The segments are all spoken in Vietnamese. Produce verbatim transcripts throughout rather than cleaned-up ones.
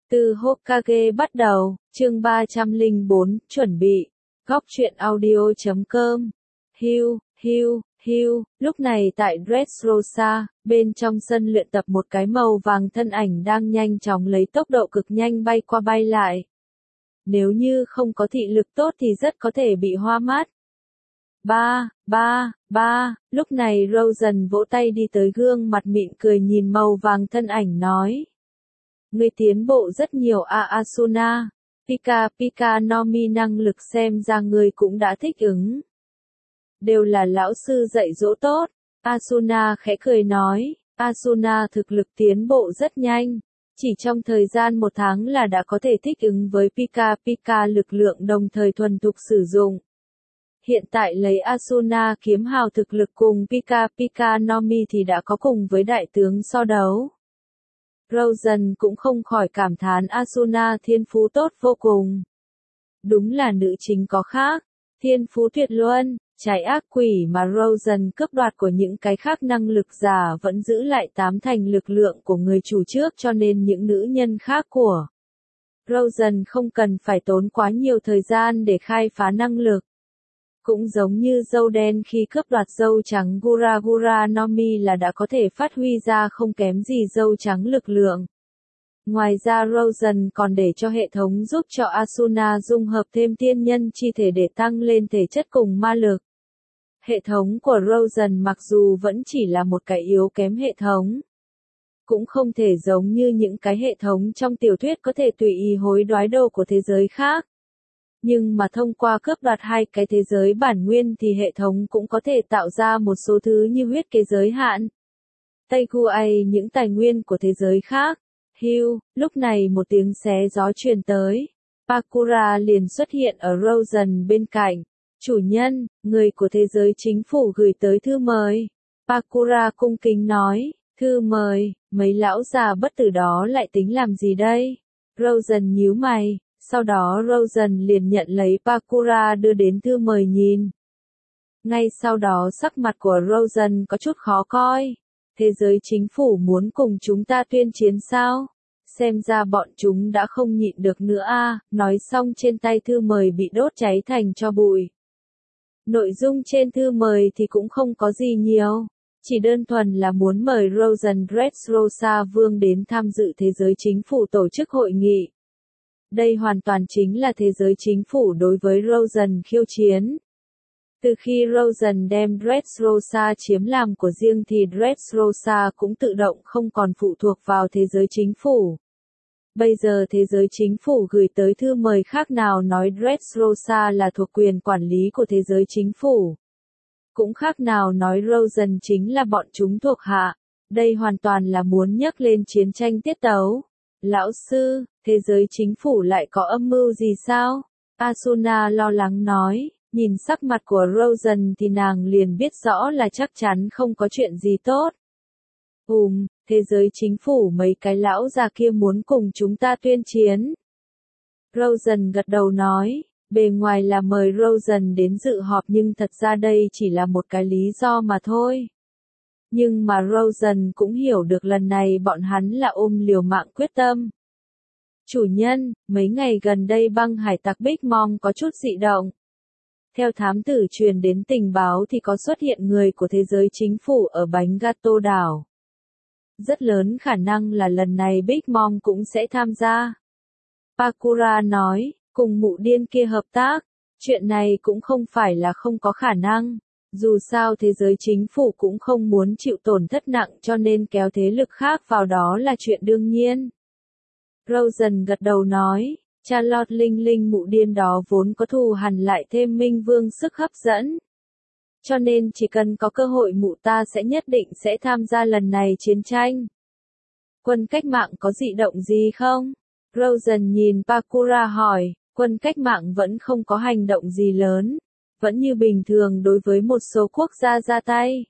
Từ Hokage bắt đầu, chương ba trăm lẻ bốn, chuẩn bị. Góc truyện audio chấm com. Hiu, hiu, hiu, lúc này tại Dressrosa, bên trong sân luyện tập một cái màu vàng thân ảnh đang nhanh chóng lấy tốc độ cực nhanh bay qua bay lại. Nếu như không có thị lực tốt thì rất có thể bị hoa mắt. Ba, ba, ba, lúc này Rosen vỗ tay đi tới gương mặt mịn cười nhìn màu vàng thân ảnh nói. Ngươi tiến bộ rất nhiều a Asuna. Pika Pika no Mi năng lực xem ra ngươi cũng đã thích ứng. Đều là lão sư dạy dỗ tốt. Asuna khẽ cười nói, Asuna thực lực tiến bộ rất nhanh. Chỉ trong thời gian một tháng là đã có thể thích ứng với Pika Pika lực lượng đồng thời thuần thục sử dụng. Hiện tại lấy Asuna kiếm hào thực lực cùng Pika Pika no Mi thì đã có cùng với đại tướng so đấu. Rosen cũng không khỏi cảm thán Asuna thiên phú tốt vô cùng. Đúng là nữ chính có khác, thiên phú tuyệt luân, trái ác quỷ mà Rosen cướp đoạt của những cái khác năng lực giả vẫn giữ lại tám thành lực lượng của người chủ trước cho nên những nữ nhân khác của Rosen không cần phải tốn quá nhiều thời gian để khai phá năng lực. Cũng giống như dâu đen khi cướp đoạt dâu trắng Gura Gura no Mi là đã có thể phát huy ra không kém gì dâu trắng lực lượng. Ngoài ra Rosen còn để cho hệ thống giúp cho Asuna dung hợp thêm tiên nhân chi thể để tăng lên thể chất cùng ma lực. Hệ thống của Rosen mặc dù vẫn chỉ là một cái yếu kém hệ thống. Cũng không thể giống như những cái hệ thống trong tiểu thuyết có thể tùy ý hối đoái đồ của thế giới khác. Nhưng mà thông qua cướp đoạt hai cái thế giới bản nguyên thì hệ thống cũng có thể tạo ra một số thứ như huyết kế giới hạn. Tây Guai những tài nguyên của thế giới khác. Hiu, lúc này một tiếng xé gió truyền tới. Pakura liền xuất hiện ở Rosen bên cạnh. Chủ nhân, người của thế giới chính phủ gửi tới thư mời. Pakura cung kính nói, thư mời, mấy lão già bất tử đó lại tính làm gì đây? Rosen nhíu mày. Sau đó Rosen liền nhận lấy Pakura đưa đến thư mời nhìn. Ngay sau đó sắc mặt của Rosen có chút khó coi. Thế giới chính phủ muốn cùng chúng ta tuyên chiến sao? Xem ra bọn chúng đã không nhịn được nữa a. À, nói xong trên tay thư mời bị đốt cháy thành tro bụi. Nội dung trên thư mời thì cũng không có gì nhiều. Chỉ đơn thuần là muốn mời Rosen Dressrosa Vương đến tham dự thế giới chính phủ tổ chức hội nghị. Đây hoàn toàn chính là thế giới chính phủ đối với Rosen khiêu chiến. Từ khi Rosen đem Dressrosa chiếm làm của riêng thì Dressrosa cũng tự động không còn phụ thuộc vào thế giới chính phủ. Bây giờ thế giới chính phủ gửi tới thư mời khác nào nói Dressrosa là thuộc quyền quản lý của thế giới chính phủ. Cũng khác nào nói Rosen chính là bọn chúng thuộc hạ. Đây hoàn toàn là muốn nhắc lên chiến tranh tiết tấu. Lão sư, thế giới chính phủ lại có âm mưu gì sao? Asuna lo lắng nói, nhìn sắc mặt của Rosen thì nàng liền biết rõ là chắc chắn không có chuyện gì tốt. Ừm, thế giới chính phủ mấy cái lão già kia muốn cùng chúng ta tuyên chiến. Rosen gật đầu nói, bề ngoài là mời Rosen đến dự họp nhưng thật ra đây chỉ là một cái lý do mà thôi. Nhưng mà Rosen cũng hiểu được lần này bọn hắn là ôm liều mạng quyết tâm. Chủ nhân, mấy ngày gần đây băng hải tặc Big Mom có chút dị động. Theo thám tử truyền đến tình báo thì có xuất hiện người của thế giới chính phủ ở bánh gato đảo. Rất lớn khả năng là lần này Big Mom cũng sẽ tham gia. Pakura nói, cùng mụ điên kia hợp tác, chuyện này cũng không phải là không có khả năng. Dù sao thế giới chính phủ cũng không muốn chịu tổn thất nặng cho nên kéo thế lực khác vào đó là chuyện đương nhiên. Rosen gật đầu nói, Charlotte Linh Linh mụ điên đó vốn có thù hằn lại thêm Minh Vương sức hấp dẫn. Cho nên chỉ cần có cơ hội mụ ta sẽ nhất định sẽ tham gia lần này chiến tranh. Quân cách mạng có dị động gì không? Rosen nhìn Pakura hỏi, quân cách mạng vẫn không có hành động gì lớn. Vẫn như bình thường đối với một số quốc gia ra tay.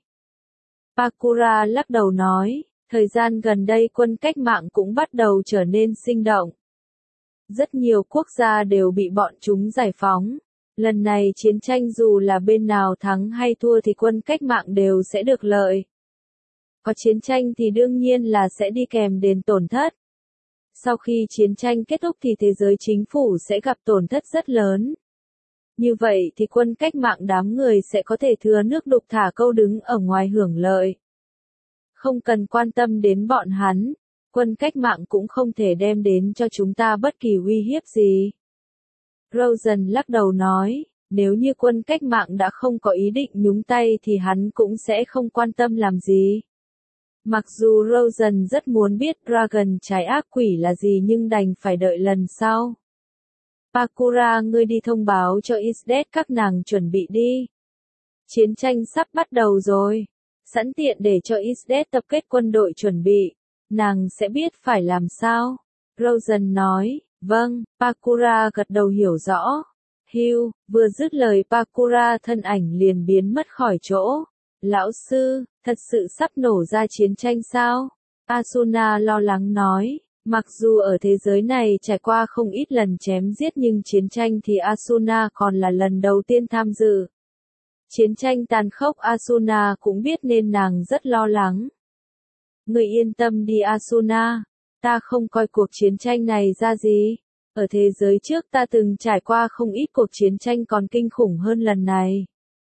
Pakura lắc đầu nói, thời gian gần đây quân cách mạng cũng bắt đầu trở nên sinh động. Rất nhiều quốc gia đều bị bọn chúng giải phóng. Lần này chiến tranh dù là bên nào thắng hay thua thì quân cách mạng đều sẽ được lợi. Có chiến tranh thì đương nhiên là sẽ đi kèm đền tổn thất. Sau khi chiến tranh kết thúc thì thế giới chính phủ sẽ gặp tổn thất rất lớn. Như vậy thì quân cách mạng đám người sẽ có thể thừa nước đục thả câu đứng ở ngoài hưởng lợi. Không cần quan tâm đến bọn hắn, quân cách mạng cũng không thể đem đến cho chúng ta bất kỳ uy hiếp gì. Rosen lắc đầu nói, nếu như quân cách mạng đã không có ý định nhúng tay thì hắn cũng sẽ không quan tâm làm gì. Mặc dù Rosen rất muốn biết Dragon trái ác quỷ là gì nhưng đành phải đợi lần sau. Pakura, ngươi đi thông báo cho Isdet các nàng chuẩn bị đi. Chiến tranh sắp bắt đầu rồi. Sẵn tiện để cho Isdet tập kết quân đội chuẩn bị. Nàng sẽ biết phải làm sao. Rosen nói, vâng, Pakura gật đầu hiểu rõ. Hugh, vừa dứt lời Pakura thân ảnh liền biến mất khỏi chỗ. Lão sư, thật sự sắp nổ ra chiến tranh sao? Asuna lo lắng nói. Mặc dù ở thế giới này trải qua không ít lần chém giết nhưng chiến tranh thì Asuna còn là lần đầu tiên tham dự. Chiến tranh tàn khốc Asuna cũng biết nên nàng rất lo lắng. Người yên tâm đi Asuna, ta không coi cuộc chiến tranh này ra gì. Ở thế giới trước ta từng trải qua không ít cuộc chiến tranh còn kinh khủng hơn lần này.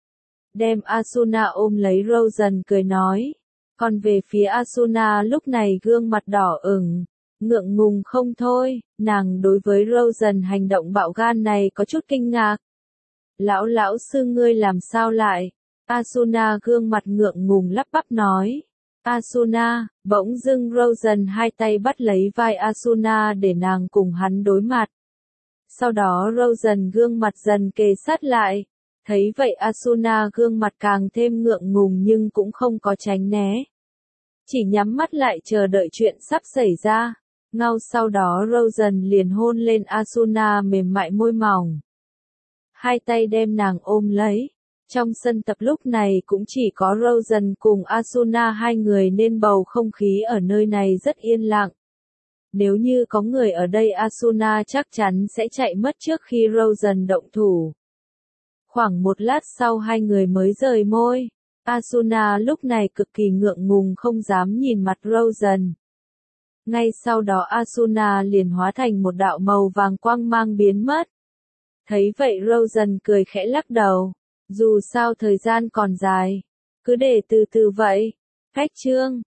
Đem Asuna ôm lấy Rosen cười nói. Còn về phía Asuna lúc này gương mặt đỏ ửng. Ngượng ngùng không thôi, nàng đối với Rosen hành động bạo gan này có chút kinh ngạc. Lão lão sư ngươi làm sao lại? Asuna gương mặt ngượng ngùng lắp bắp nói. Asuna, bỗng dưng Rosen hai tay bắt lấy vai Asuna để nàng cùng hắn đối mặt. Sau đó Rosen gương mặt dần kề sát lại. Thấy vậy Asuna gương mặt càng thêm ngượng ngùng nhưng cũng không có tránh né. Chỉ nhắm mắt lại chờ đợi chuyện sắp xảy ra. Ngay sau đó Rosen liền hôn lên Asuna mềm mại môi mỏng. Hai tay đem nàng ôm lấy. Trong sân tập lúc này cũng chỉ có Rosen cùng Asuna hai người nên bầu không khí ở nơi này rất yên lặng. Nếu như có người ở đây Asuna chắc chắn sẽ chạy mất trước khi Rosen động thủ. Khoảng một lát sau hai người mới rời môi. Asuna lúc này cực kỳ ngượng ngùng không dám nhìn mặt Rosen. Ngay sau đó Asuna liền hóa thành một đạo màu vàng quang mang biến mất. Thấy vậy Rosen cười khẽ lắc đầu. Dù sao thời gian còn dài. Cứ để từ từ vậy. Cách chương.